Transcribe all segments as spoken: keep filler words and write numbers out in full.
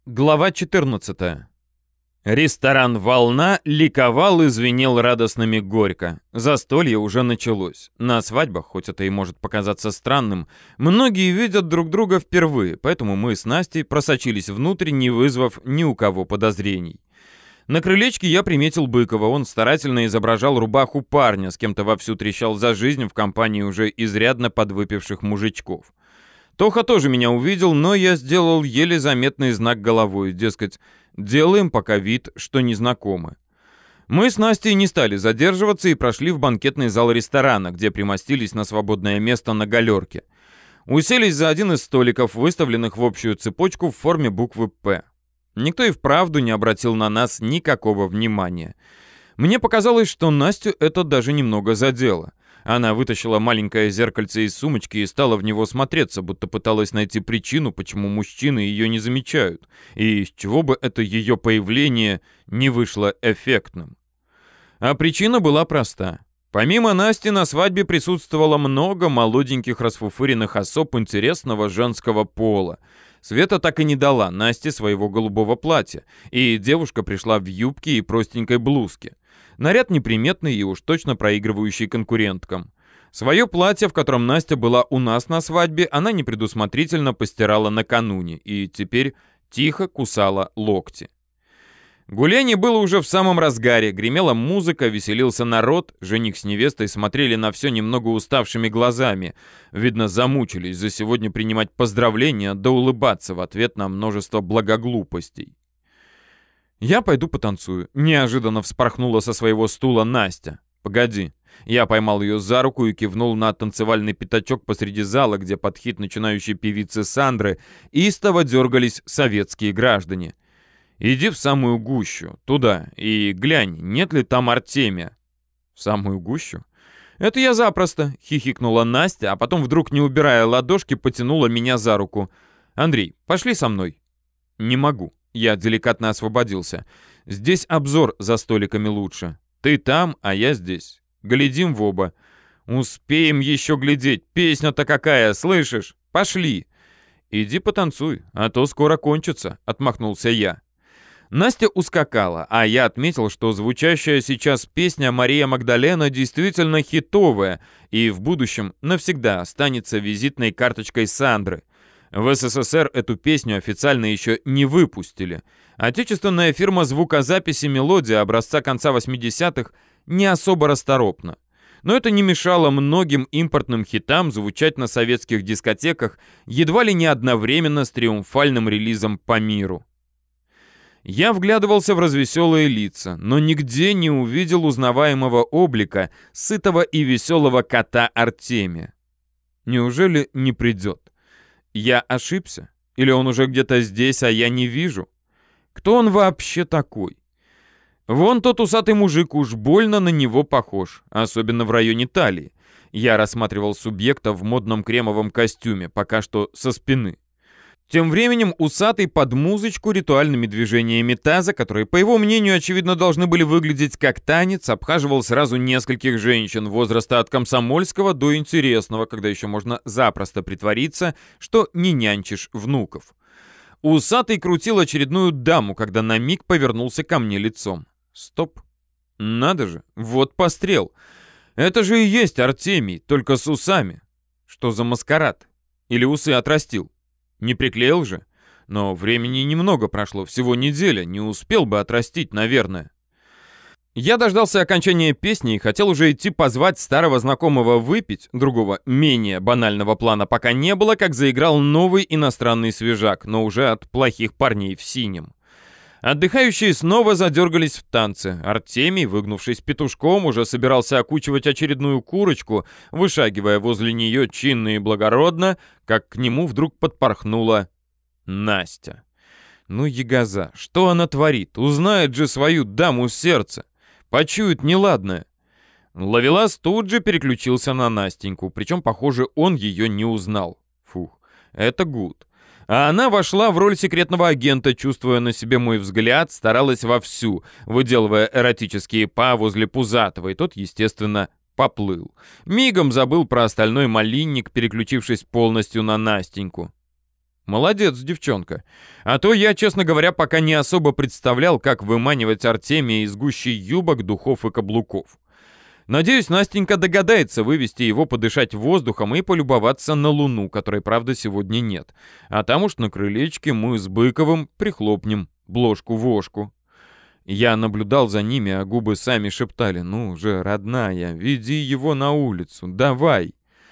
Глава четырнадцатая. Ресторан «Волна» ликовал и звенел радостными горько. Застолье уже началось. На свадьбах, хоть это и может показаться странным, многие видят друг друга впервые, поэтому мы с Настей просочились внутрь, не вызвав ни у кого подозрений. На крылечке я приметил Быкова. Он старательно изображал рубаху парня, с кем-то вовсю трещал за жизнь в компании уже изрядно подвыпивших мужичков. Тоха тоже меня увидел, но я сделал еле заметный знак головой, дескать, делаем пока вид, что не знакомы. Мы с Настей не стали задерживаться и прошли в банкетный зал ресторана, где примостились на свободное место на галерке. Уселись за один из столиков, выставленных в общую цепочку в форме буквы «П». Никто и вправду не обратил на нас никакого внимания. Мне показалось, что Настю это даже немного задело. Она вытащила маленькое зеркальце из сумочки и стала в него смотреться, будто пыталась найти причину, почему мужчины ее не замечают, и из чего бы это ее появление не вышло эффектным. А причина была проста. Помимо Насти на свадьбе присутствовало много молоденьких расфуфыренных особ интересного женского пола. Света так и не дала Насте своего голубого платья, и девушка пришла в юбке и простенькой блузке. Наряд неприметный и уж точно проигрывающий конкуренткам. Свое платье, в котором Настя была у нас на свадьбе, она непредусмотрительно постирала накануне и теперь тихо кусала локти. Гуляние было уже в самом разгаре, гремела музыка, веселился народ, жених с невестой смотрели на все немного уставшими глазами. Видно, замучились за сегодня принимать поздравления да улыбаться в ответ на множество благоглупостей. «Я пойду потанцую», — неожиданно вспорхнула со своего стула Настя. «Погоди». Я поймал ее за руку и кивнул на танцевальный пятачок посреди зала, где под хит начинающей певицы Сандры истово дергались советские граждане. «Иди в самую гущу, туда, и глянь, нет ли там Артемия». «В самую гущу?» «Это я запросто», — хихикнула Настя, а потом вдруг, не убирая ладошки, потянула меня за руку. «Андрей, пошли со мной». «Не могу». Я деликатно освободился. «Здесь обзор за столиками лучше. Ты там, а я здесь. Глядим в оба». «Успеем еще глядеть. Песня-то какая, слышишь? Пошли». «Иди потанцуй, а то скоро кончится», — отмахнулся я. Настя ускакала, а я отметил, что звучащая сейчас песня «Мария Магдалена» действительно хитовая и в будущем навсегда останется визитной карточкой Сандры. В СССР эту песню официально еще не выпустили. Отечественная фирма звукозаписи «Мелодия» образца конца восьмидесятых не особо расторопна. Но это не мешало многим импортным хитам звучать на советских дискотеках едва ли не одновременно с триумфальным релизом по миру. Я вглядывался в развеселые лица, но нигде не увидел узнаваемого облика сытого и веселого кота Артемия. Неужели не придет? Я ошибся? Или он уже где-то здесь, а я не вижу? Кто он вообще такой? Вон тот усатый мужик уж больно на него похож, особенно в районе талии. Я рассматривал субъекта в модном кремовом костюме, пока что со спины. Тем временем усатый под музычку ритуальными движениями таза, которые, по его мнению, очевидно должны были выглядеть как танец, обхаживал сразу нескольких женщин возраста от комсомольского до интересного, когда еще можно запросто притвориться, что не нянчишь внуков. Усатый крутил очередную даму, когда на миг повернулся ко мне лицом. Стоп. Надо же, вот пострел. Это же и есть Артемий, только с усами. Что за маскарад? Или усы отрастил? Не приклеил же? Но времени немного прошло, всего неделя, не успел бы отрастить, наверное. Я дождался окончания песни и хотел уже идти позвать старого знакомого выпить, другого, менее банального плана пока не было, как заиграл новый иностранный свежак, но уже от плохих парней в синем. Отдыхающие снова задергались в танце. Артемий, выгнувшись петушком, уже собирался окучивать очередную курочку, вышагивая возле нее чинно и благородно, как к нему вдруг подпорхнула Настя. Ну, ягоза, что она творит? Узнает же свою даму сердца. Почует неладное. Ловелас тут же переключился на Настеньку, причем, похоже, он ее не узнал. Фух, это гуд. А она вошла в роль секретного агента, чувствуя на себе мой взгляд, старалась вовсю, выделывая эротические па возле Пузатого, и тот, естественно, поплыл. Мигом забыл про остальной малинник, переключившись полностью на Настеньку. Молодец, девчонка. А то я, честно говоря, пока не особо представлял, как выманивать Артемия из гущи юбок, духов и каблуков. Надеюсь, Настенька догадается вывести его подышать воздухом и полюбоваться на луну, которой, правда, сегодня нет. А там уж на крылечке мы с Быковым прихлопнем бложку-вошку. Я наблюдал за ними, а губы сами шептали: «Ну же, родная, веди его на улицу, давай».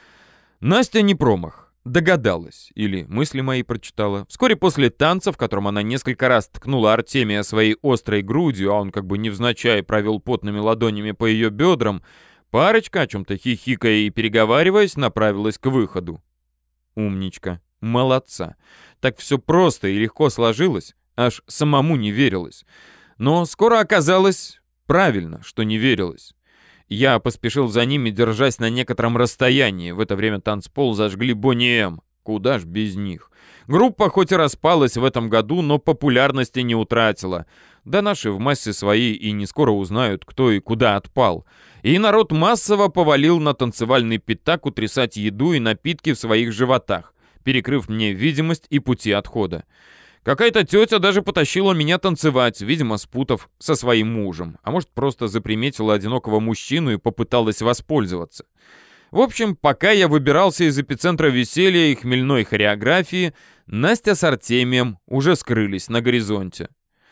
Настя не промах. Догадалась, или мысли мои прочитала. Вскоре после танца, в котором она несколько раз ткнула Артемия своей острой грудью, а он как бы невзначай провел потными ладонями по ее бедрам, парочка, о чем-то хихикая и переговариваясь, направилась к выходу. Умничка, молодца. Так все просто и легко сложилось, аж самому не верилось. Но скоро оказалось правильно, что не верилось. Я поспешил за ними, держась на некотором расстоянии. В это время танцпол зажгли Бонни М. Куда ж без них. Группа хоть и распалась в этом году, но популярности не утратила. Да наши в массе своей и не скоро узнают, кто и куда отпал. И народ массово повалил на танцевальный пятак утрясать еду и напитки в своих животах, перекрыв мне видимость и пути отхода. Какая-то тетя даже потащила меня танцевать, видимо, спутав со своим мужем. А может, просто заприметила одинокого мужчину и попыталась воспользоваться. В общем, пока я выбирался из эпицентра веселья и хмельной хореографии, Настя с Артемием уже скрылись на горизонте.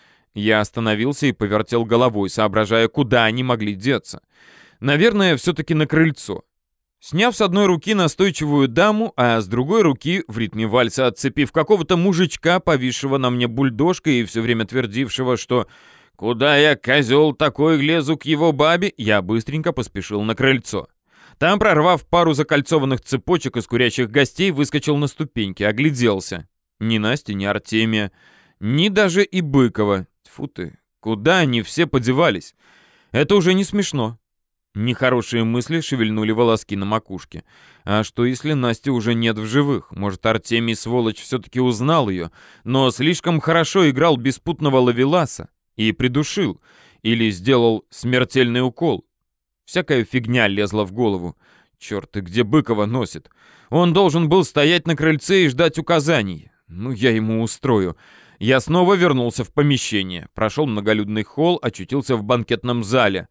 Я остановился и повертел головой, соображая, куда они могли деться. Наверное, все-таки на крыльцо. Сняв с одной руки настойчивую даму, а с другой руки, в ритме вальса отцепив какого-то мужичка, повисшего на мне бульдожкой и все время твердившего, что «куда я, козел такой, лезу к его бабе», я быстренько поспешил на крыльцо. Там, прорвав пару закольцованных цепочек из курящих гостей, выскочил на ступеньки, огляделся. Ни Насти, ни Артемия, ни даже и Быкова. Тьфу ты, куда они все подевались? Это уже не смешно. Нехорошие мысли шевельнули волоски на макушке. А что, если Насти уже нет в живых? Может, Артемий, сволочь, все-таки узнал ее, но слишком хорошо играл беспутного ловеласа и придушил, или сделал смертельный укол? Всякая фигня лезла в голову. Черт, и где Быкова носит? Он должен был стоять на крыльце и ждать указаний. Ну, я ему устрою. Я снова вернулся в помещение. Прошел многолюдный холл, очутился в банкетном зале.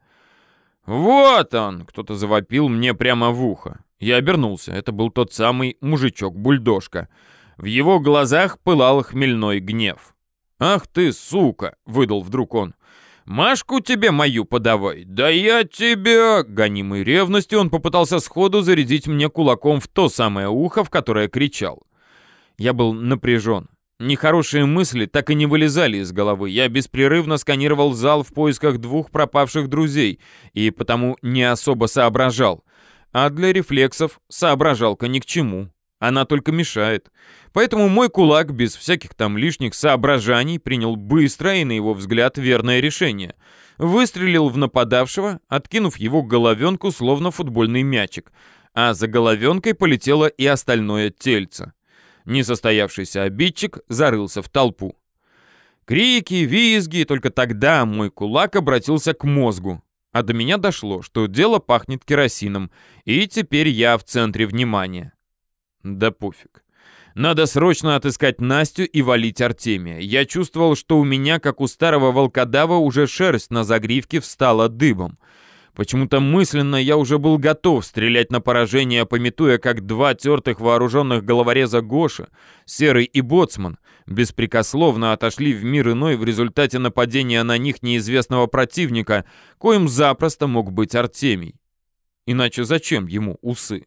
«Вот он!» — кто-то завопил мне прямо в ухо. Я обернулся. Это был тот самый мужичок-бульдожка. В его глазах пылал хмельной гнев. «Ах ты, сука!» — выдал вдруг он. «Машку тебе мою подавай! Да я тебя!» Гонимый ревностью, он попытался сходу зарядить мне кулаком в то самое ухо, в которое кричал. Я был напряжен. Нехорошие мысли так и не вылезали из головы. Я беспрерывно сканировал зал в поисках двух пропавших друзей и потому не особо соображал. А для рефлексов соображалка ни к чему. Она только мешает. Поэтому мой кулак без всяких там лишних соображаний принял быстрое и, на его взгляд, верное решение. Выстрелил в нападавшего, откинув его головенку, словно футбольный мячик. А за головенкой полетело и остальное тельце. Несостоявшийся обидчик зарылся в толпу. Крики, визги, только тогда мой кулак обратился к мозгу. А до меня дошло, что дело пахнет керосином, и теперь я в центре внимания. Да пофиг. Надо срочно отыскать Настю и валить Артемия. Я чувствовал, что у меня, как у старого волкодава, уже шерсть на загривке встала дыбом. Почему-то мысленно я уже был готов стрелять на поражение, памятуя, как два тертых вооруженных головореза Гоша, Серый и Боцман, беспрекословно отошли в мир иной в результате нападения на них неизвестного противника, коим запросто мог быть Артемий. Иначе зачем ему усы?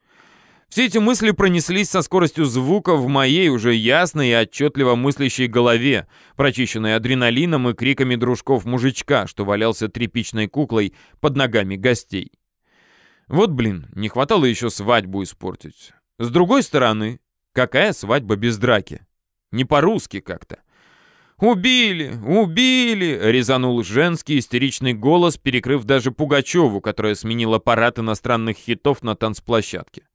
Все эти мысли пронеслись со скоростью звука в моей уже ясной и отчетливо мыслящей голове, прочищенной адреналином и криками дружков-мужичка, что валялся тряпичной куклой под ногами гостей. Вот, блин, не хватало еще свадьбу испортить. С другой стороны, какая свадьба без драки? Не по-русски как-то. «Убили! Убили!» — резанул женский истеричный голос, перекрыв даже Пугачеву, которая сменила парад иностранных хитов на танцплощадке.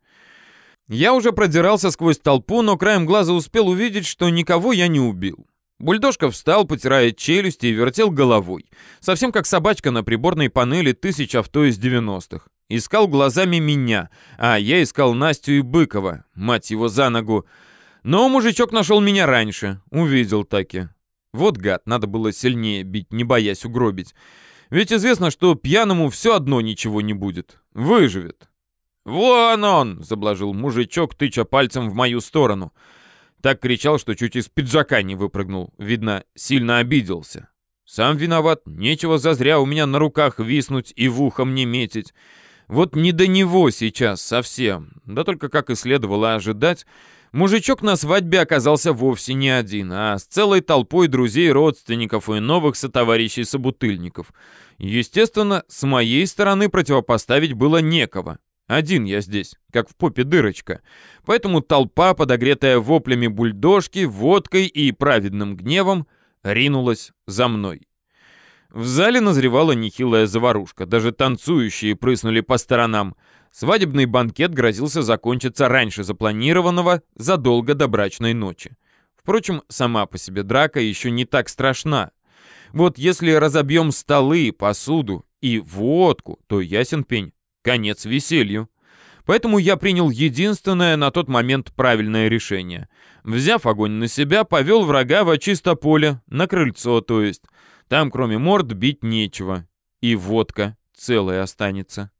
Я уже продирался сквозь толпу, но краем глаза успел увидеть, что никого я не убил. Бульдожка встал, потирая челюсти и вертел головой. Совсем как собачка на приборной панели тысяч авто из девяностых. Искал глазами меня, а я искал Настю и Быкова, мать его за ногу. Но мужичок нашел меня раньше, увидел таки. Вот гад, надо было сильнее бить, не боясь угробить. Ведь известно, что пьяному все одно ничего не будет. Выживет. «Вон он!» — заблажил мужичок, тыча пальцем в мою сторону. Так кричал, что чуть из пиджака не выпрыгнул. Видно, сильно обиделся. Сам виноват, нечего зазря у меня на руках виснуть и в ухо мне метить. Вот не до него сейчас совсем. Да только, как и следовало ожидать, мужичок на свадьбе оказался вовсе не один, а с целой толпой друзей, родственников и новых сотоварищей-собутыльников. Естественно, с моей стороны противопоставить было некого. Один я здесь, как в попе дырочка. Поэтому толпа, подогретая воплями бульдожки, водкой и праведным гневом, ринулась за мной. В зале назревала нехилая заварушка. Даже танцующие прыснули по сторонам. Свадебный банкет грозился закончиться раньше запланированного задолго до брачной ночи. Впрочем, сама по себе драка еще не так страшна. Вот если разобьем столы, посуду и водку, то ясен пень. Конец веселью. Поэтому я принял единственное на тот момент правильное решение. Взяв огонь на себя, повел врага во чисто поле, на крыльцо, то есть. Там, кроме морд, бить нечего. И водка целая останется.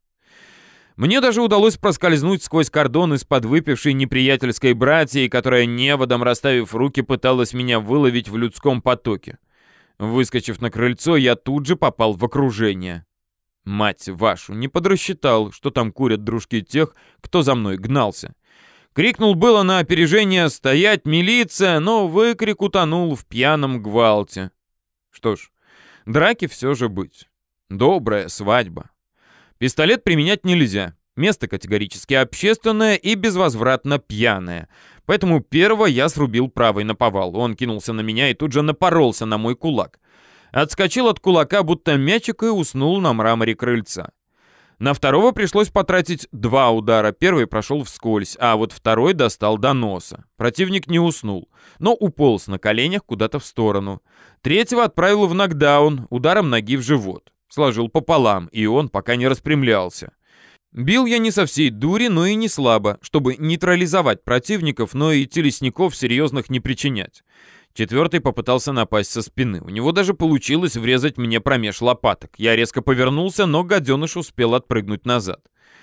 Мне даже удалось проскользнуть сквозь кордон из подвыпившей неприятельской братьи, которая, неводом расставив руки, пыталась меня выловить в людском потоке. Выскочив на крыльцо, я тут же попал в окружение. Мать вашу, не подрасчитал, что там курят дружки тех, кто за мной гнался. Крикнул было на опережение «Стоять, милиция!», но выкрик утонул в пьяном гвалте. Что ж, драки все же быть. Добрая свадьба. Пистолет применять нельзя. Место категорически общественное и безвозвратно пьяное. Поэтому первого я срубил правой наповал. Он кинулся на меня и тут же напоролся на мой кулак. Отскочил от кулака, будто мячик, и уснул на мраморе крыльца. На второго пришлось потратить два удара. Первый прошел вскользь, а вот второй достал до носа. Противник не уснул, но уполз на коленях куда-то в сторону. Третьего отправил в нокдаун ударом ноги в живот. Сложил пополам, и он пока не распрямлялся. Бил я не со всей дури, но и не слабо, чтобы нейтрализовать противников, но и телесников серьезных не причинять. Четвертый попытался напасть со спины. У него даже получилось врезать мне промеж лопаток. Я резко повернулся, но гаденыш успел отпрыгнуть назад.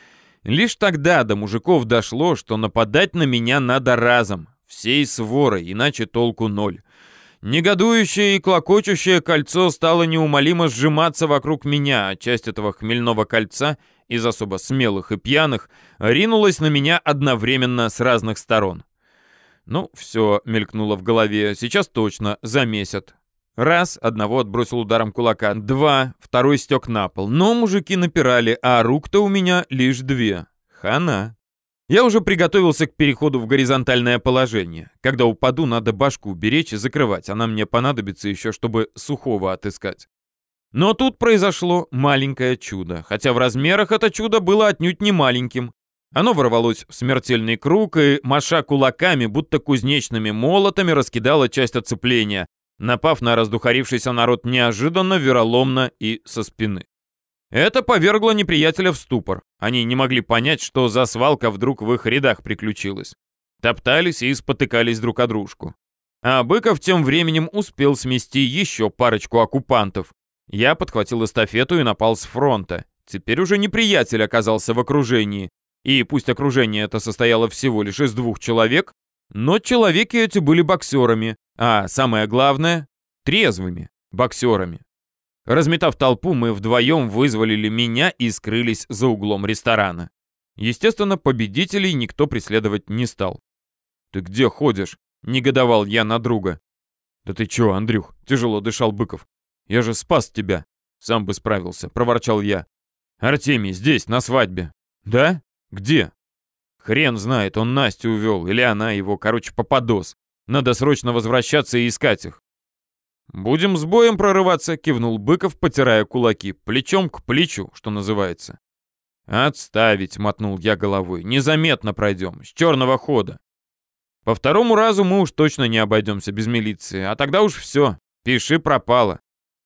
Лишь тогда до мужиков дошло, что нападать на меня надо разом, всей сворой, иначе толку ноль. Негодующее и клокочущее кольцо стало неумолимо сжиматься вокруг меня, а часть этого хмельного кольца, из особо смелых и пьяных, ринулась на меня одновременно с разных сторон. Ну, все, мелькнуло в голове, сейчас точно замесят. Раз, одного отбросил ударом кулака, два, второй стек на пол. Но мужики напирали, а рук-то у меня лишь две. Хана. Я уже приготовился к переходу в горизонтальное положение. Когда упаду, надо башку беречь и закрывать, она мне понадобится еще, чтобы сухого отыскать. Но тут произошло маленькое чудо, хотя в размерах это чудо было отнюдь не маленьким. Оно ворвалось в смертельный круг и, маша кулаками, будто кузнечными молотами, раскидало часть оцепления, напав на раздухарившийся народ неожиданно, вероломно и со спины. Это повергло неприятеля в ступор. Они не могли понять, что за свалка вдруг в их рядах приключилась. Топтались и спотыкались друг о дружку. А Быков тем временем успел смести еще парочку оккупантов. Я подхватил эстафету и напал с фронта. Теперь уже неприятель оказался в окружении. И пусть окружение это состояло всего лишь из двух человек, но человеки эти были боксерами, а самое главное — трезвыми боксерами. Разметав толпу, мы вдвоем вызволили меня и скрылись за углом ресторана. Естественно, победителей никто преследовать не стал. «Ты где ходишь?» — негодовал я на друга. «Да ты чё, Андрюх?» — тяжело дышал Быков. «Я же спас тебя!» «Сам бы справился», — проворчал я. «Артемий здесь, на свадьбе». «Да? Где?» «Хрен знает, он Настю увел, или она его, короче, попадос. Надо срочно возвращаться и искать их». «Будем с боем прорываться», — кивнул Быков, потирая кулаки, плечом к плечу, что называется. «Отставить», — мотнул я головой, — «незаметно пройдем, с черного хода. По второму разу мы уж точно не обойдемся без милиции, а тогда уж все, пиши пропало».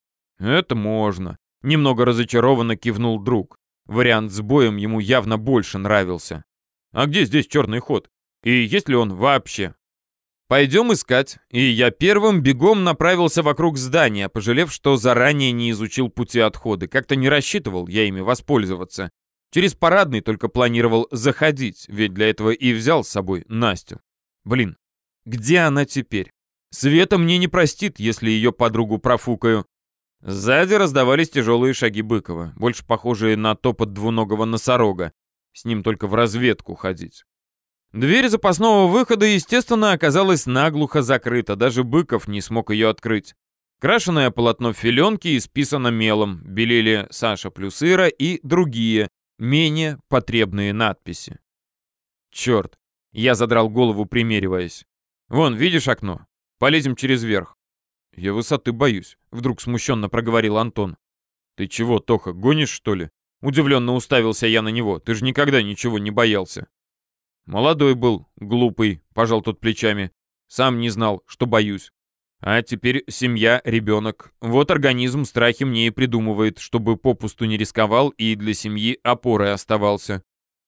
«Это можно», — немного разочарованно кивнул друг. Вариант с боем ему явно больше нравился. «А где здесь черный ход? И есть ли он вообще?» Пойдем искать. И я первым бегом направился вокруг здания, пожалев, что заранее не изучил пути отхода. Как-то не рассчитывал я ими воспользоваться. Через парадный только планировал заходить, ведь для этого и взял с собой Настю. Блин, где она теперь? Света мне не простит, если ее подругу профукаю. Сзади раздавались тяжелые шаги Быкова, больше похожие на топот двуногого носорога. С ним только в разведку ходить. Дверь запасного выхода, естественно, оказалась наглухо закрыта, даже Быков не смог ее открыть. Крашеное полотно филенки исписано мелом, белели «Саша плюс Ира» и другие, менее потребные надписи. Черт, я задрал голову, примериваясь. Вон, видишь окно? Полезем через верх. Я высоты боюсь, вдруг смущенно проговорил Антон. Ты чего, Тоха, гонишь, что ли? Удивленно уставился я на него. Ты же никогда ничего не боялся. Молодой был, глупый, пожал тот плечами. Сам не знал, что боюсь. А теперь семья, ребенок. Вот организм страхи мне и придумывает, чтобы попусту не рисковал и для семьи опорой оставался.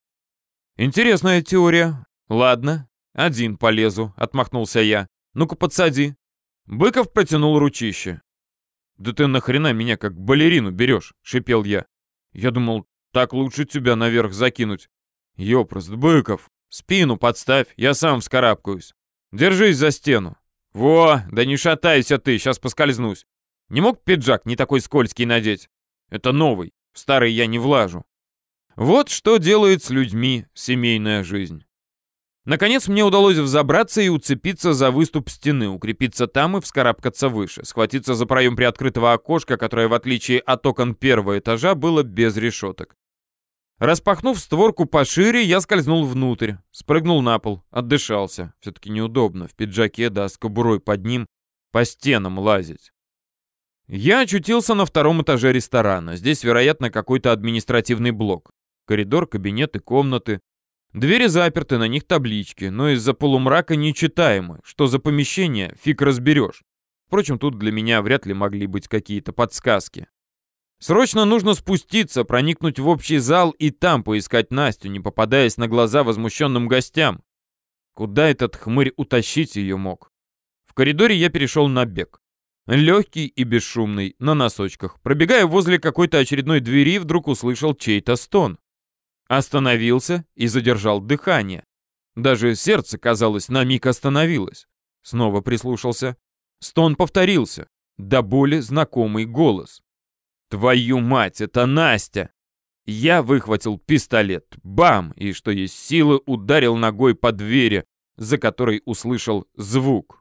Интересная теория. Ладно, один полезу, отмахнулся я. Ну-ка подсади. Быков протянул ручище. Да ты нахрена меня как балерину берешь, шипел я. Я думал, так лучше тебя наверх закинуть. Ёпрост, Быков. Спину подставь, я сам вскарабкаюсь. Держись за стену. Во, да не шатайся ты, сейчас поскользнусь. Не мог пиджак не такой скользкий надеть? Это новый, в старый я не влажу. Вот что делает с людьми семейная жизнь. Наконец мне удалось взобраться и уцепиться за выступ стены, укрепиться там и вскарабкаться выше, схватиться за проем приоткрытого окошка, которое, в отличие от окон первого этажа, было без решеток. Распахнув створку пошире, я скользнул внутрь, спрыгнул на пол, отдышался. Все-таки неудобно в пиджаке, да с кобурой под ним, по стенам лазить. Я очутился на втором этаже ресторана. Здесь, вероятно, какой-то административный блок. Коридор, кабинеты, комнаты. Двери заперты, на них таблички, но из-за полумрака нечитаемы. Что за помещение, фиг разберешь. Впрочем, тут для меня вряд ли могли быть какие-то подсказки. Срочно нужно спуститься, проникнуть в общий зал и там поискать Настю, не попадаясь на глаза возмущенным гостям. Куда этот хмырь утащить ее мог? В коридоре я перешел на бег. Легкий и бесшумный, на носочках. Пробегая возле какой-то очередной двери, вдруг услышал чей-то стон. Остановился и задержал дыхание. Даже сердце, казалось, на миг остановилось. Снова прислушался. Стон повторился. До боли знакомый голос. «Твою мать, это Настя!» Я выхватил пистолет. Бам! И что есть силы, ударил ногой по двери, за которой услышал звук.